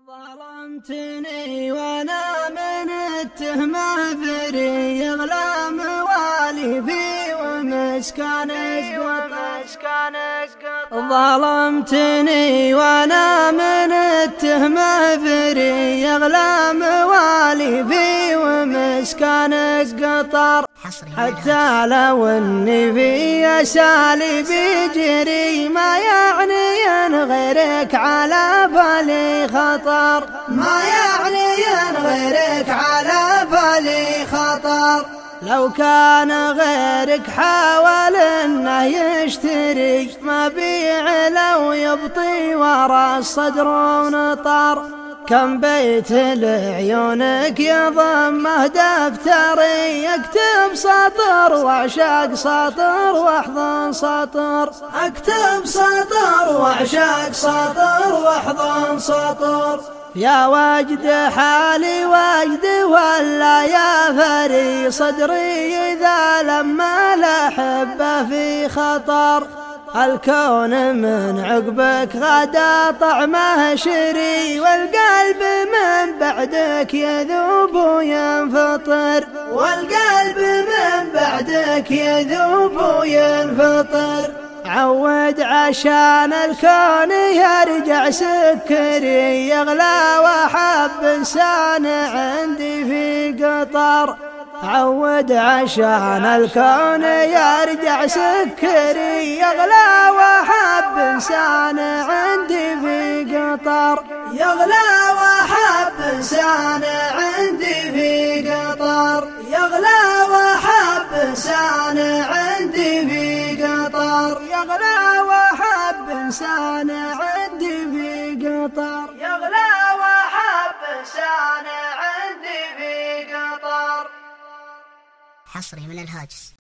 ظلمتني وانا من التهمة بري يغلى موالي في ومسكن ظلمتني وانا من التهمة بري يغلى موالي في ومسكن قطر حتى لو اني في اسالي بجري ما يعني ان غيرك على بالي خطر ما يعني ان غيرك على بالي خطر لو كان غيرك حاول انه يشتري ما بيع لو يبطي ورا الصدر ونطر كم بيت لعيونك يضمه دفتري يكتب سطر واعشق سطر واحضن سطر اكتب سطر واعشق سطر واحضن سطر يا وجد حالي وجد ولا يا فري صدري إذا لما الأحبة في خطر الكون من عقبك غدا طعمه شري والقلب من بعدك يذوب وينفطر والقلب من بعدك يذوب وينفطر عود عشان الكون يرجع سكري يغلى وحب انسان عندي في قطر عود عشان الكون يرجع سكري يغلى وحب انسان عندي في قطر يغلى وحب انسان عندي في قطر يغلى وحب انسان عندي في قطر يغلى وحب انسان عندي في قطر يغلى وحب انسان عندي في قطر حصري من الهاجس.